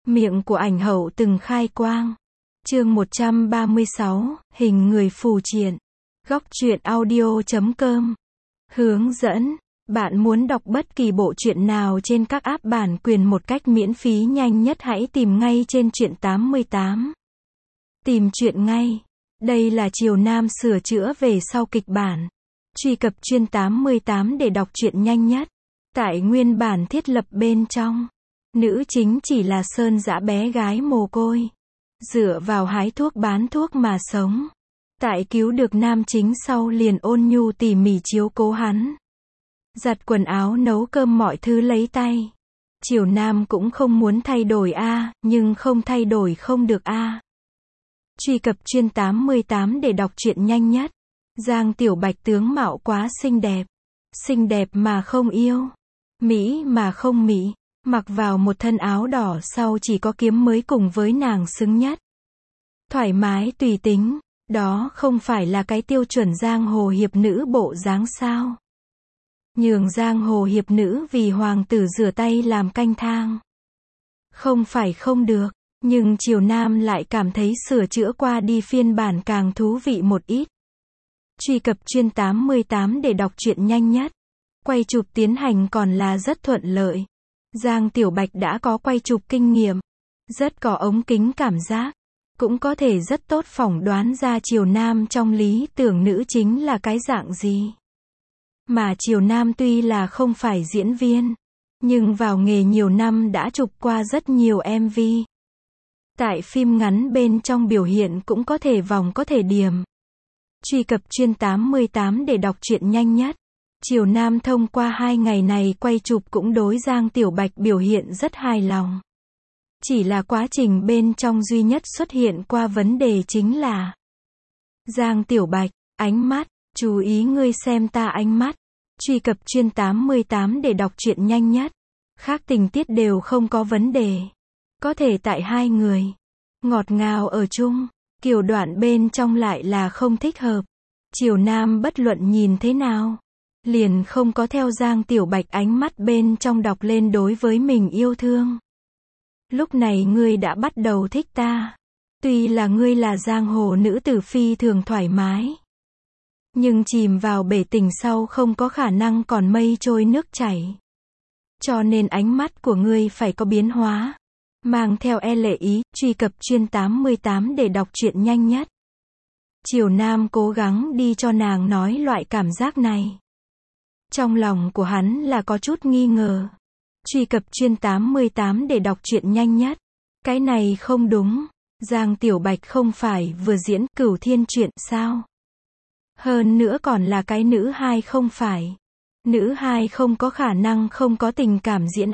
Miệng của ảnh hậu từng khai quang. Chương 136, hình người phù triện. Góc truyện audio.com. Hướng dẫn. Bạn muốn đọc bất kỳ bộ truyện nào trên các app bản quyền một cách miễn phí nhanh nhất, hãy tìm ngay trên Truyện 88. Tìm truyện ngay. Đây là Triều Nam sửa chữa về sau kịch bản. Truy cập Truyện 88 để đọc truyện nhanh nhất. Tại nguyên bản thiết lập bên trong, nữ chính chỉ là Sơn Dã bé gái mồ côi, dựa vào hái thuốc bán thuốc mà sống. Tại cứu được nam chính sau liền ôn nhu tỉ mỉ chiếu cố hắn, giặt quần áo nấu cơm mọi thứ lấy tay. Triều Nam cũng không muốn thay đổi nhưng không thay đổi không được Truy cập Truyện 88 để đọc truyện nhanh nhất. Giang Tiểu Bạch tướng mạo quá xinh đẹp mà không yêu, mỹ mà không mỹ, mặc vào một thân áo đỏ sau chỉ có kiếm mới cùng với nàng xứng nhất. Thoải mái tùy tính, đó không phải là cái tiêu chuẩn giang hồ hiệp nữ bộ dáng sao? Nhường giang hồ hiệp nữ vì hoàng tử rửa tay làm canh thang, không phải không được, nhưng Triều Nam lại cảm thấy sửa chữa qua đi phiên bản càng thú vị một ít. Truy cập Truyện 88 để đọc truyện nhanh nhất. Quay chụp tiến hành còn là rất thuận lợi. Giang Tiểu Bạch đã có quay chụp kinh nghiệm, rất có ống kính cảm giác, cũng có thể rất tốt phỏng đoán ra Triều Nam trong lý tưởng nữ chính là cái dạng gì. Mà Triều Nam tuy là không phải diễn viên, nhưng vào nghề nhiều năm đã chụp qua rất nhiều MV. Tại phim ngắn bên trong biểu hiện cũng có thể vòng có thể điểm. Truy cập Truyện 88 để đọc truyện nhanh nhất. Triều Nam thông qua 2 ngày này quay chụp cũng đối Giang Tiểu Bạch biểu hiện rất hài lòng. Chỉ là quá trình bên trong duy nhất xuất hiện qua vấn đề chính là Giang Tiểu Bạch, ánh mắt, chú ý ngươi xem ta ánh mắt. Truy cập Truyện 88 để đọc truyện nhanh nhất. Khác tình tiết đều không có vấn đề. Có thể tại hai người ngọt ngào ở chung, kiểu đoạn bên trong lại là không thích hợp. Triều Nam bất luận nhìn thế nào, liền không có theo Giang Tiểu Bạch ánh mắt bên trong đọc lên đối với mình yêu thương. Lúc này ngươi đã bắt đầu thích ta. Tuy là ngươi là giang hồ nữ tử phi thường thoải mái, nhưng chìm vào bể tình sau không có khả năng còn mây trôi nước chảy. Cho nên ánh mắt của ngươi phải có biến hóa, mang theo lệ ý. Truy cập Truyện 88 để đọc truyện nhanh nhất. Triều Nam cố gắng đi cho nàng nói loại cảm giác này. Trong lòng của hắn là có chút nghi ngờ. Truy cập Truyện 88 để đọc truyện nhanh nhất. Cái này không đúng. Giang Tiểu Bạch không phải vừa diễn Cửu Thiên Truyện sao? Hơn nữa còn là cái nữ hai không phải. Nữ hai không có khả năng không có tình cảm diễn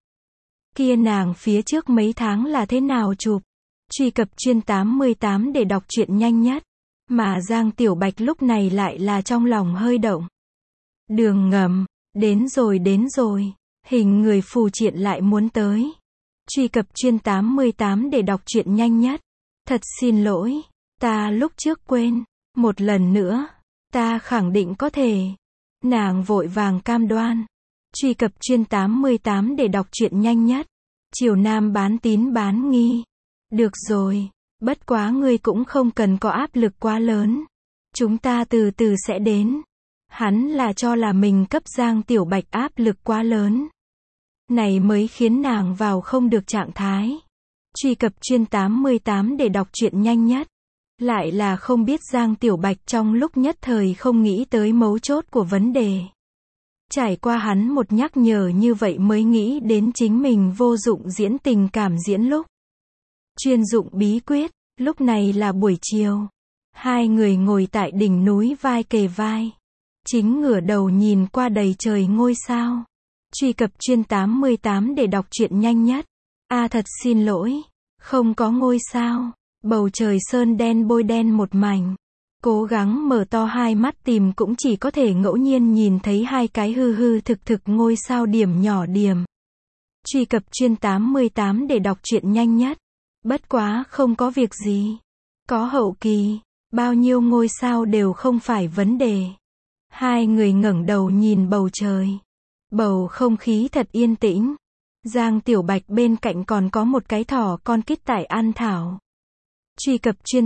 Kia nàng phía trước mấy tháng là thế nào chụp? Truy cập Truyện 88 để đọc truyện nhanh nhất. Mà Giang Tiểu Bạch lúc này lại là trong lòng hơi động. Đường ngầm, đến rồi, hình người phù triện lại muốn tới. Truy cập Truyện 88 để đọc truyện nhanh nhất. Thật xin lỗi, ta lúc trước quên, một lần nữa, ta khẳng định có thể. Nàng vội vàng cam đoan. Truy cập Truyện 88 để đọc truyện nhanh nhất. Triều Nam bán tín bán nghi. Được rồi, bất quá ngươi cũng không cần có áp lực quá lớn. Chúng ta từ từ sẽ đến. Hắn là cho là mình cấp Giang Tiểu Bạch áp lực quá lớn, này mới khiến nàng vào không được trạng thái. Truy cập Truyện 88 để đọc truyện nhanh nhất. Lại là không biết Giang Tiểu Bạch trong lúc nhất thời không nghĩ tới mấu chốt của vấn đề. Trải qua hắn một nhắc nhở như vậy mới nghĩ đến chính mình vô dụng diễn tình cảm diễn lúc. Chuyên dụng bí quyết. Lúc này là buổi chiều. Hai người ngồi tại đỉnh núi vai kề vai, chính ngửa đầu nhìn qua đầy trời ngôi sao. Truy cập Truyện 88 để đọc truyện nhanh nhất. Thật xin lỗi, không có ngôi sao. Bầu trời sơn đen bôi đen một mảnh. Cố gắng mở to hai mắt tìm cũng chỉ có thể ngẫu nhiên nhìn thấy hai cái hư thực ngôi sao điểm nhỏ điểm. Truy cập Truyện 88 để đọc truyện nhanh nhất. Bất quá không có việc gì. Có hậu kỳ, bao nhiêu ngôi sao đều không phải vấn đề. Hai người ngẩng đầu nhìn bầu trời. Bầu không khí thật yên tĩnh. Giang Tiểu Bạch bên cạnh còn có một cái thỏ con kít tại An Thảo. Truy cập chuyên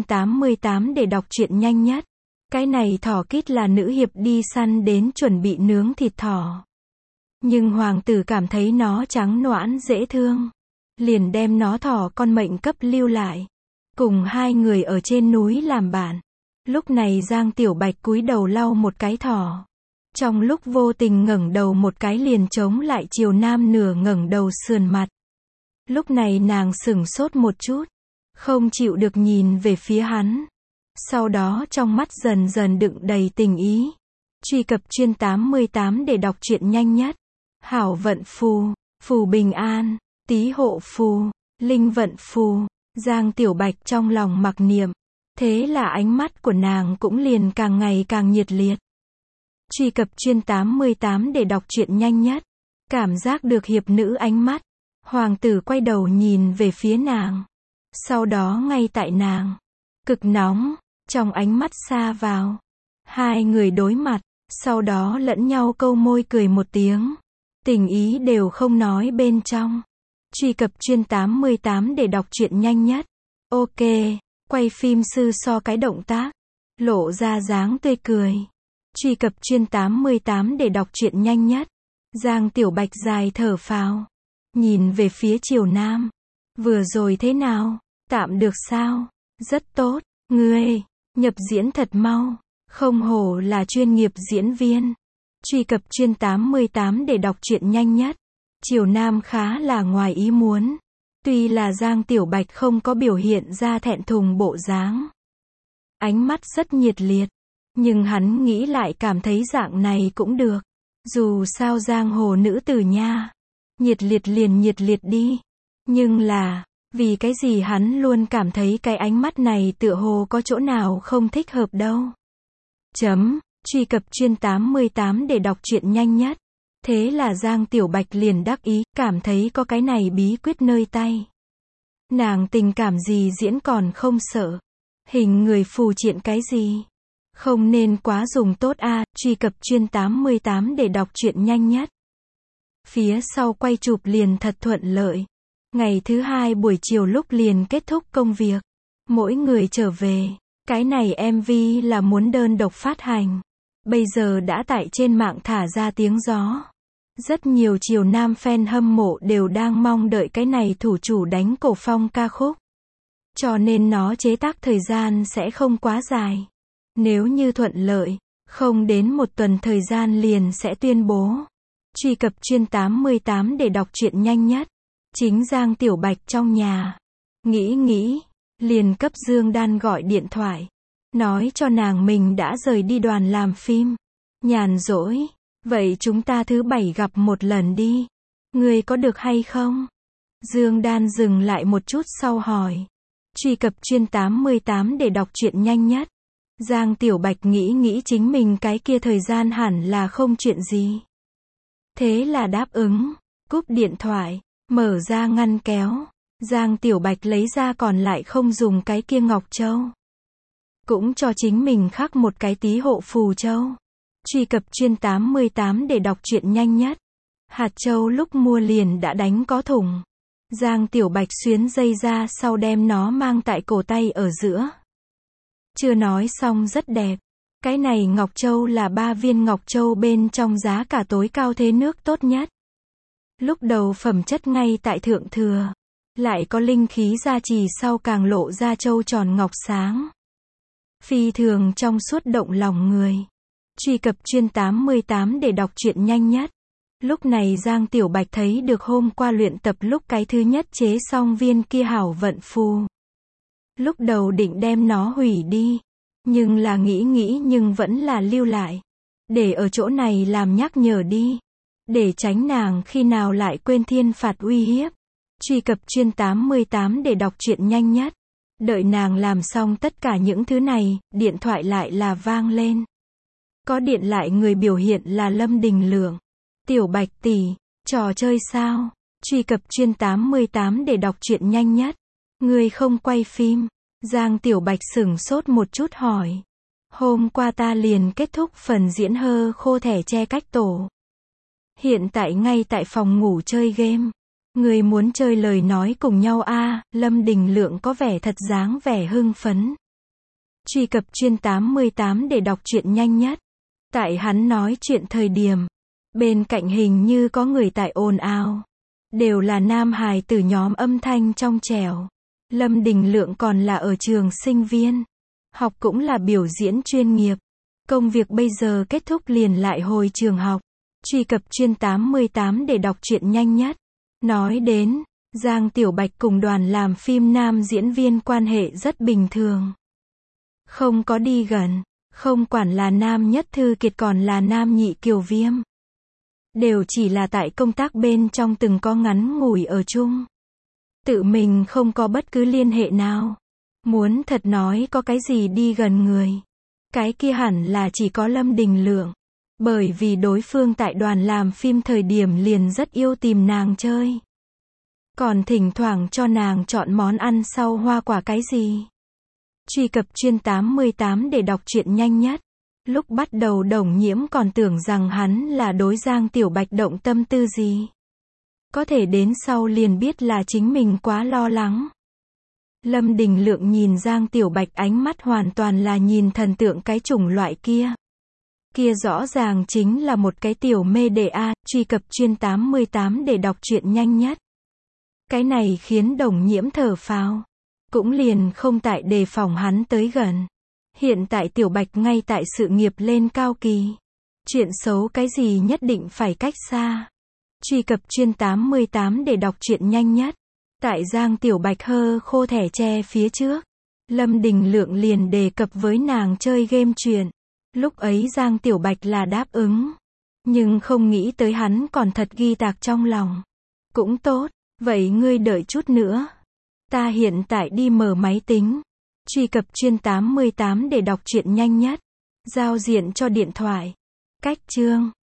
88 để đọc truyện nhanh nhất. Cái này thỏ kít là nữ hiệp đi săn đến chuẩn bị nướng thịt thỏ. Nhưng hoàng tử cảm thấy nó trắng noãn dễ thương. Liền đem nó thỏ con mệnh cấp lưu lại. Cùng hai người ở trên núi làm bạn. Lúc này Giang Tiểu Bạch cúi đầu lau một cái thỏ. Trong lúc vô tình ngẩng đầu một cái liền chống lại Triều Nam nửa ngẩng đầu sườn mặt. Lúc này nàng sửng sốt một chút. Không chịu được nhìn về phía hắn. Sau đó trong mắt dần dần đựng đầy tình ý. Truy cập chuyên 88 để đọc truyện nhanh nhất. Hảo vận phù, phù bình an, tý hộ phù, linh vận phù. Giang Tiểu Bạch trong lòng mặc niệm. Thế là ánh mắt của nàng cũng liền càng ngày càng nhiệt liệt. Truy cập chuyên 88 để đọc truyện nhanh nhất. Cảm giác được hiệp nữ ánh mắt. Hoàng tử quay đầu nhìn về phía nàng. Sau đó ngay tại nàng. Cực nóng. Trong ánh mắt xa vào. Hai người đối mặt. Sau đó lẫn nhau câu môi cười một tiếng. Tình ý đều không nói bên trong. Truy cập chuyên 88 để đọc truyện nhanh nhất. Ok. Quay phim sư so cái động tác. Lộ ra dáng tươi cười. Truy cập chuyên 88 để đọc truyện nhanh nhất. Giang Tiểu Bạch dài thở phào. Nhìn về phía Triều Nam. Vừa rồi thế nào? Tạm được sao? Rất tốt. Ngươi, nhập diễn thật mau. Không hổ là chuyên nghiệp diễn viên. Truy cập chuyên 88 để đọc truyện nhanh nhất. Triều Nam khá là ngoài ý muốn. Tuy là Giang Tiểu Bạch không có biểu hiện ra thẹn thùng bộ dáng. Ánh mắt rất nhiệt liệt. Nhưng hắn nghĩ lại cảm thấy dạng này cũng được. Dù sao giang hồ nữ tử nha. Nhiệt liệt liền nhiệt liệt đi. Nhưng là, vì cái gì hắn luôn cảm thấy cái ánh mắt này tựa hồ có chỗ nào không thích hợp đâu. Truy cập chuyên 88 để đọc truyện nhanh nhất. Thế là Giang Tiểu Bạch liền đắc ý, cảm thấy có cái này bí quyết nơi tay. Nàng tình cảm gì diễn còn không sợ. Hình người phù triện cái gì. Không nên quá dùng tốt a. Truy cập chuyên 88 để đọc truyện nhanh nhất. Phía sau quay chụp liền thật thuận lợi. Ngày thứ hai buổi chiều lúc liền kết thúc công việc. Mỗi người trở về. Cái này MV là muốn đơn độc phát hành. Bây giờ đã tại trên mạng thả ra tiếng gió. Rất nhiều Triều Nam fan hâm mộ đều đang mong đợi cái này thủ chủ đánh cổ phong ca khúc. Cho nên nó chế tác thời gian sẽ không quá dài. Nếu như thuận lợi, không đến một tuần thời gian liền sẽ tuyên bố. Truy cập chuyên 88 để đọc truyện nhanh nhất. Chính Giang Tiểu Bạch trong nhà. Nghĩ, liền cấp Dương Đan gọi điện thoại. Nói cho nàng mình đã rời đi đoàn làm phim. Nhàn rỗi. Vậy chúng ta thứ bảy gặp một lần đi. Ngươi có được hay không? Dương Đan dừng lại một chút sau hỏi. Truy cập chuyên 88 để đọc truyện nhanh nhất. Giang Tiểu Bạch nghĩ chính mình cái kia thời gian hẳn là không chuyện gì. Thế là đáp ứng. Cúp điện thoại. Mở ra ngăn kéo. Giang Tiểu Bạch lấy ra còn lại không dùng cái kia ngọc châu. Cũng cho chính mình khắc một cái tí hộ phù châu. Truy cập chuyên 88 để đọc truyện nhanh nhất. Hạt châu lúc mua liền đã đánh có thủng. Giang Tiểu Bạch xuyến dây ra sau đem nó mang tại cổ tay ở giữa. Chưa nói xong rất đẹp. Cái này ngọc châu là 3 viên ngọc châu bên trong giá cả tối cao thế nước tốt nhất. Lúc đầu phẩm chất ngay tại thượng thừa. Lại có linh khí gia trì sau càng lộ ra châu tròn ngọc sáng. Phi thường trong suốt động lòng người. Truy cập chuyên 88 để đọc truyện nhanh nhất. Lúc này Giang Tiểu Bạch thấy được hôm qua luyện tập lúc cái thứ nhất chế xong viên kia hảo vận phù. Lúc đầu định đem nó hủy đi. Nhưng là nghĩ nhưng vẫn là lưu lại. Để ở chỗ này làm nhắc nhở đi. Để tránh nàng khi nào lại quên thiên phạt uy hiếp. Truy cập chuyên 88 để đọc truyện nhanh nhất. Đợi nàng làm xong tất cả những thứ này, điện thoại lại là vang lên. Có điện lại người biểu hiện là Lâm Đình Lượng. Tiểu Bạch tỷ, trò chơi sao? Truy cập chuyên 88 để đọc truyện nhanh nhất. Ngươi không quay phim. Giang Tiểu Bạch sửng sốt một chút hỏi. Hôm qua ta liền kết thúc phần diễn hơ khô thẻ che cách tổ. Hiện tại ngay tại phòng ngủ chơi game. Người muốn chơi lời nói cùng nhau a? Lâm Đình Lượng có vẻ thật dáng vẻ hưng phấn. Truy cập chuyên 88 để đọc truyện nhanh nhất. Tại hắn nói chuyện thời điểm, bên cạnh hình như có người tại ồn ào. Đều là nam hài tử nhóm âm thanh trong trẻo. Lâm Đình Lượng còn là ở trường sinh viên. Học cũng là biểu diễn chuyên nghiệp. Công việc bây giờ kết thúc liền lại hồi trường học. Truy cập chuyên 88 để đọc truyện nhanh nhất. Nói đến, Giang Tiểu Bạch cùng đoàn làm phim nam diễn viên quan hệ rất bình thường. Không có đi gần, không quản là nam Nhất Thư Kiệt còn là nam Nhị Kiều Viêm. Đều chỉ là tại công tác bên trong từng có ngắn ngủi ở chung. Tự mình không có bất cứ liên hệ nào. Muốn thật nói có cái gì đi gần người. Cái kia hẳn là chỉ có Lâm Đình Lượng. Bởi vì đối phương tại đoàn làm phim thời điểm liền rất yêu tìm nàng chơi. Còn thỉnh thoảng cho nàng chọn món ăn sau hoa quả cái gì. Truy cập chuyên 88 để đọc truyện nhanh nhất. Lúc bắt đầu Đồng Nhiễm còn tưởng rằng hắn là đối Giang Tiểu Bạch động tâm tư gì. Có thể đến sau liền biết là chính mình quá lo lắng. Lâm Đình Lượng nhìn Giang Tiểu Bạch ánh mắt hoàn toàn là nhìn thần tượng cái chủng loại kia. Kia rõ ràng chính là một cái tiểu mê đệ a. Truy cập chuyên 88 để đọc truyện nhanh nhất. Cái này khiến Đồng Nhiễm thở phào. Cũng liền không tại đề phòng hắn tới gần. Hiện tại Tiểu Bạch ngay tại sự nghiệp lên cao kỳ. Chuyện xấu cái gì nhất định phải cách xa. Truy cập chuyên 88 để đọc truyện nhanh nhất. Tại Giang Tiểu Bạch hơ khô thẻ tre phía trước. Lâm Đình Lượng liền đề cập với nàng chơi game chuyện. Lúc ấy Giang Tiểu Bạch là đáp ứng. Nhưng không nghĩ tới hắn còn thật ghi tạc trong lòng. Cũng tốt, vậy ngươi đợi chút nữa. Ta hiện tại đi mở máy tính. Truy cập chuyên 88 để đọc truyện nhanh nhất. Giao diện cho điện thoại. Cách chương